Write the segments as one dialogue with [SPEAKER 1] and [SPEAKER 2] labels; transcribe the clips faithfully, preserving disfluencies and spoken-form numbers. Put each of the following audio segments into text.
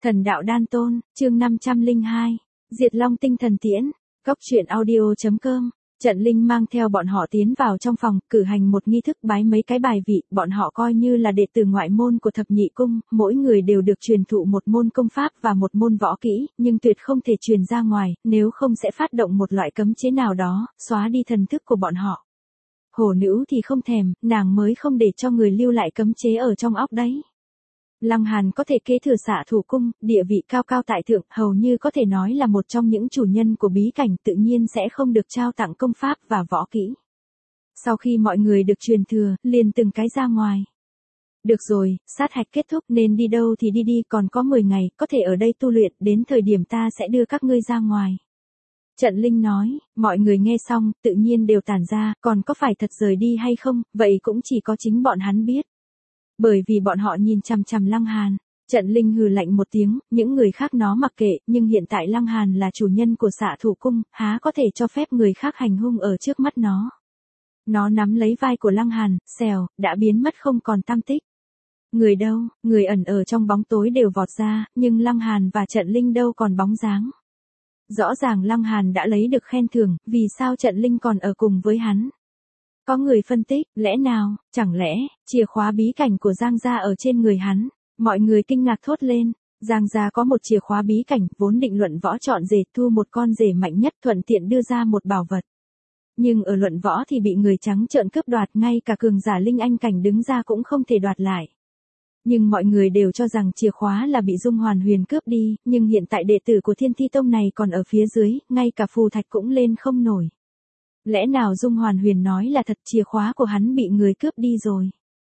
[SPEAKER 1] Thần đạo đan tôn, chương năm trăm lẻ hai, Diệt Long tinh thần tiễn, Cốc truyện audio.com. Trận Linh mang theo bọn họ tiến vào trong phòng, cử hành một nghi thức bái mấy cái bài vị, bọn họ coi như là đệ tử ngoại môn của thập nhị cung, mỗi người đều được truyền thụ một môn công pháp và một môn võ kỹ, nhưng tuyệt không thể truyền ra ngoài, nếu không sẽ phát động một loại cấm chế nào đó, xóa đi thần thức của bọn họ. Hổ nữ thì không thèm, nàng mới không để cho người lưu lại cấm chế ở trong óc đấy. Lăng Hàn có thể kế thừa Xạ Thủ cung, địa vị cao cao tại thượng, hầu như có thể nói là một trong những chủ nhân của bí cảnh, tự nhiên sẽ không được trao tặng công pháp và võ kỹ. Sau khi mọi người được truyền thừa, liền từng cái ra ngoài. Được rồi, sát hạch kết thúc nên đi đâu thì đi đi, còn có mười ngày, có thể ở đây tu luyện, đến thời điểm ta sẽ đưa các ngươi ra ngoài. Trận Linh nói, mọi người nghe xong, tự nhiên đều tản ra, còn có phải thật rời đi hay không, vậy cũng chỉ có chính bọn hắn biết. Bởi vì bọn họ nhìn chằm chằm Lăng Hàn, Trận Linh hừ lạnh một tiếng, những người khác nó mặc kệ, nhưng hiện tại Lăng Hàn là chủ nhân của Xạ Thủ cung, há có thể cho phép người khác hành hung ở trước mắt nó. Nó nắm lấy vai của Lăng Hàn, xèo, đã biến mất không còn tăm tích. Người đâu, người ẩn ở trong bóng tối đều vọt ra, nhưng Lăng Hàn và Trận Linh đâu còn bóng dáng. Rõ ràng Lăng Hàn đã lấy được khen thưởng, vì sao Trận Linh còn ở cùng với hắn? Có người phân tích, lẽ nào, chẳng lẽ, chìa khóa bí cảnh của Giang gia ở trên người hắn? Mọi người kinh ngạc thốt lên, Giang gia có một chìa khóa bí cảnh, vốn định luận võ chọn rể thu một con rể mạnh nhất, thuận tiện đưa ra một bảo vật. Nhưng ở luận võ thì bị người trắng trợn cướp đoạt, ngay cả cường giả linh anh cảnh đứng ra cũng không thể đoạt lại. Nhưng mọi người đều cho rằng chìa khóa là bị Dung Hoàn Huyền cướp đi, nhưng hiện tại đệ tử của Thiên Thi Tông này còn ở phía dưới, ngay cả phù thạch cũng lên không nổi. Lẽ nào Dung Hoàn Huyền nói là thật, chìa khóa của hắn bị người cướp đi rồi?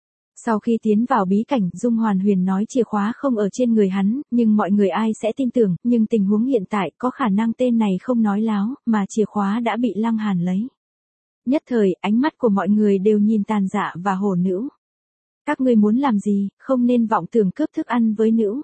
[SPEAKER 1] Sau khi tiến vào bí cảnh, Dung Hoàn Huyền nói chìa khóa không ở trên người hắn, nhưng mọi người ai sẽ tin tưởng, nhưng tình huống hiện tại có khả năng tên này không nói láo, mà chìa khóa đã bị Lăng Hàn lấy. Nhất thời, ánh mắt của mọi người đều nhìn Tàn Dạ và Hổ nữ. Các ngươi muốn làm gì, không nên vọng tưởng cướp thức ăn với nữ.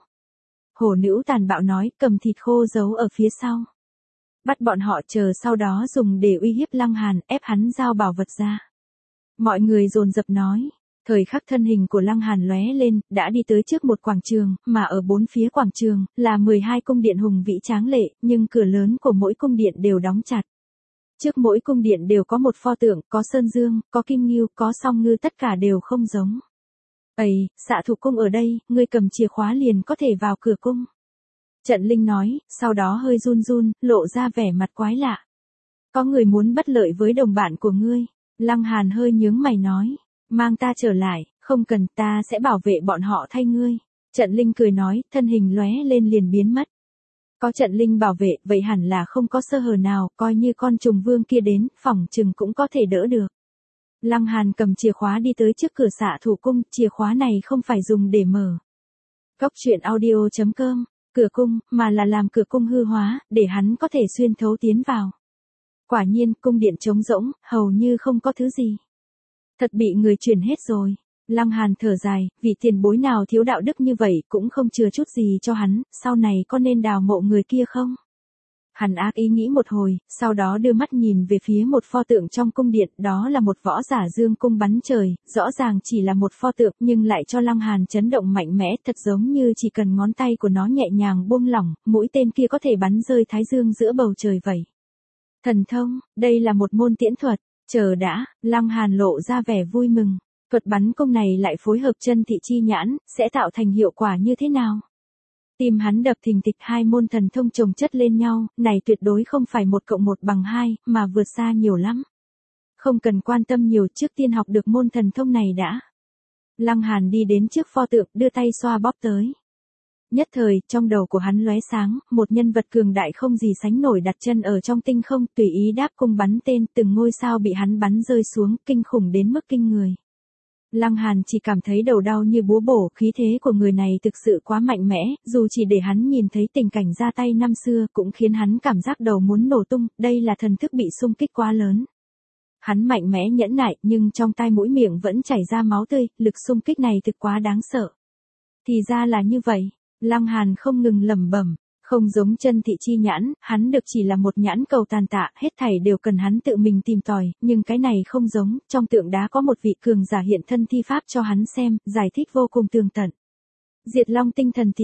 [SPEAKER 1] Hổ nữ tàn bạo nói, cầm thịt khô giấu ở phía sau. Bắt bọn họ chờ sau đó dùng để uy hiếp Lăng Hàn, ép hắn giao bảo vật ra. Mọi người dồn dập nói, thời khắc thân hình của Lăng Hàn lóe lên, đã đi tới trước một quảng trường, mà ở bốn phía quảng trường, là mười hai cung điện hùng vĩ tráng lệ, nhưng cửa lớn của mỗi cung điện đều đóng chặt. Trước mỗi cung điện đều có một pho tượng, có sơn dương, có kim ngưu, có song ngư, tất cả đều không giống. Ây, Xạ Thủ cung ở đây, ngươi cầm chìa khóa liền có thể vào cửa cung. Trận Linh nói, sau đó hơi run run, lộ ra vẻ mặt quái lạ. Có người muốn bất lợi với đồng bạn của ngươi. Lăng Hàn hơi nhướng mày nói, mang ta trở lại, không cần, ta sẽ bảo vệ bọn họ thay ngươi. Trận Linh cười nói, thân hình lóe lên liền biến mất. Có Trận Linh bảo vệ, vậy hẳn là không có sơ hở nào, coi như con trùng vương kia đến, phỏng chừng cũng có thể đỡ được. Lăng Hàn cầm chìa khóa đi tới trước cửa Xạ Thủ cung, chìa khóa này không phải dùng để mở. Cốc truyện audio.com, cửa cung, mà là làm cửa cung hư hóa, để hắn có thể xuyên thấu tiến vào. Quả nhiên, cung điện trống rỗng, hầu như không có thứ gì. Thật bị người chuyển hết rồi. Lăng Hàn thở dài, vì tiền bối nào thiếu đạo đức như vậy, cũng không chừa chút gì cho hắn, sau này có nên đào mộ người kia không? Hắn ác ý nghĩ một hồi, sau đó đưa mắt nhìn về phía một pho tượng trong cung điện, đó là một võ giả dương cung bắn trời, rõ ràng chỉ là một pho tượng nhưng lại cho Lăng Hàn chấn động mạnh mẽ, thật giống như chỉ cần ngón tay của nó nhẹ nhàng buông lỏng, mũi tên kia có thể bắn rơi thái dương giữa bầu trời vậy. Thần thông, đây là một môn tiễn thuật, chờ đã, Lăng Hàn lộ ra vẻ vui mừng, thuật bắn cung này lại phối hợp chân thị chi nhãn, sẽ tạo thành hiệu quả như thế nào? Tim hắn đập thình thịch, hai môn thần thông chồng chất lên nhau, này tuyệt đối không phải một cộng một bằng hai, mà vượt xa nhiều lắm. Không cần quan tâm nhiều, trước tiên học được môn thần thông này đã. Lăng Hàn đi đến trước pho tượng, đưa tay xoa bóp tới. Nhất thời, trong đầu của hắn lóe sáng, một nhân vật cường đại không gì sánh nổi đặt chân ở trong tinh không, tùy ý đáp cung bắn tên, từng ngôi sao bị hắn bắn rơi xuống, kinh khủng đến mức kinh người. Lăng Hàn chỉ cảm thấy đầu đau như búa bổ, khí thế của người này thực sự quá mạnh mẽ, dù chỉ để hắn nhìn thấy tình cảnh ra tay năm xưa cũng khiến hắn cảm giác đầu muốn nổ tung, đây là thần thức bị xung kích quá lớn. Hắn mạnh mẽ nhẫn nại, nhưng trong tai mũi miệng vẫn chảy ra máu tươi, lực xung kích này thực quá đáng sợ. Thì ra là như vậy, Lăng Hàn không ngừng lẩm bẩm. Không giống chân thị chi nhãn, hắn được chỉ là một nhãn cầu tàn tạ, hết thảy đều cần hắn tự mình tìm tòi, nhưng cái này không giống, trong tượng đá có một vị cường giả hiện thân thi pháp cho hắn xem, giải thích vô cùng tường tận. Diệt Long tinh thần tiễn,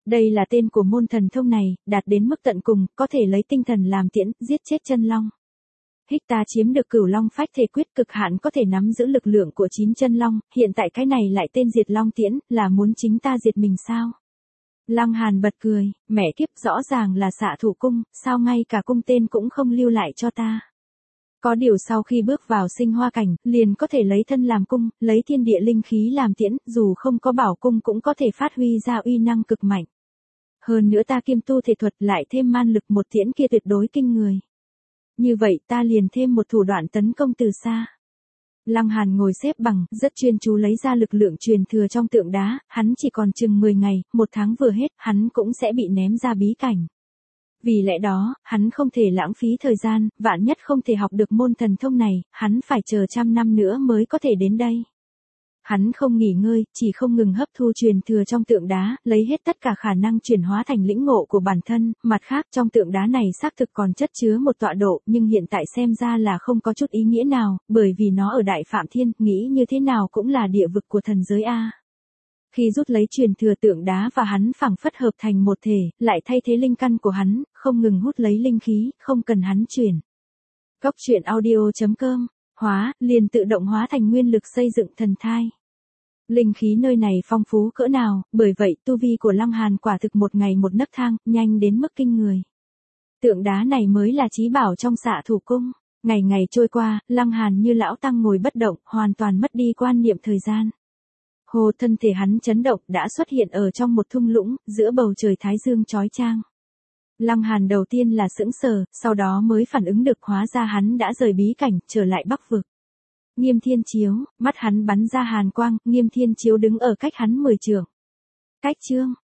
[SPEAKER 1] Đây là tên của môn thần thông này, đạt đến mức tận cùng, có thể lấy tinh thần làm tiễn, giết chết chân long. Hích ta chiếm được Cửu Long Phách Thể Quyết, cực hạn có thể nắm giữ lực lượng của chín chân long, hiện tại cái này lại tên Diệt Long Tiễn, là muốn chính ta diệt mình sao? Lăng Hàn bật cười, mẹ kiếp, rõ ràng là Xạ Thủ Cung, sao ngay cả cung tên cũng không lưu lại cho ta? Có điều sau khi bước vào sinh hoa cảnh, liền có thể lấy thân làm cung, lấy thiên địa linh khí làm tiễn, dù không có bảo cung cũng có thể phát huy ra uy năng cực mạnh. Hơn nữa ta kiêm tu thể thuật lại thêm man lực, một tiễn kia tuyệt đối kinh người. Như vậy ta liền thêm một thủ đoạn tấn công từ xa. Lăng Hàn ngồi xếp bằng, rất chuyên chú lấy ra lực lượng truyền thừa trong tượng đá, hắn chỉ còn chừng mười ngày, một tháng vừa hết, hắn cũng sẽ bị ném ra bí cảnh. Vì lẽ đó, hắn không thể lãng phí thời gian, vạn nhất không thể học được môn thần thông này, hắn phải chờ trăm năm nữa mới có thể đến đây. Hắn không nghỉ ngơi, chỉ không ngừng hấp thu truyền thừa trong tượng đá, lấy hết tất cả khả năng chuyển hóa thành lĩnh ngộ của bản thân, mặt khác trong tượng đá này xác thực còn chất chứa một tọa độ, nhưng hiện tại xem ra là không có chút ý nghĩa nào, bởi vì nó ở Đại Phạm Thiên, nghĩ như thế nào cũng là địa vực của thần giới A. Khi rút lấy truyền thừa tượng đá và hắn phảng phất hợp thành một thể, lại thay thế linh căn của hắn, không ngừng hút lấy linh khí, không cần hắn chuyển. Góc truyện audio chấm com, hóa, liền tự động hóa thành nguyên lực xây dựng thần thai. Linh khí nơi này phong phú cỡ nào, bởi vậy tu vi của Lăng Hàn quả thực một ngày một nấc thang, nhanh đến mức kinh người. Tượng đá này mới là chí bảo trong Xạ Thủ Cung. Ngày ngày trôi qua, Lăng Hàn như lão tăng ngồi bất động, hoàn toàn mất đi quan niệm thời gian. Hồ, thân thể hắn chấn động, đã xuất hiện ở trong một thung lũng, giữa bầu trời thái dương chói chang. Lăng Hàn đầu tiên là sững sờ, sau đó mới phản ứng được, hóa ra hắn đã rời bí cảnh, trở lại Bắc vực. Nghiêm Thiên Chiếu, mắt hắn bắn ra hàn quang, Nghiêm Thiên Chiếu đứng ở cách hắn mười trượng. Cách chương,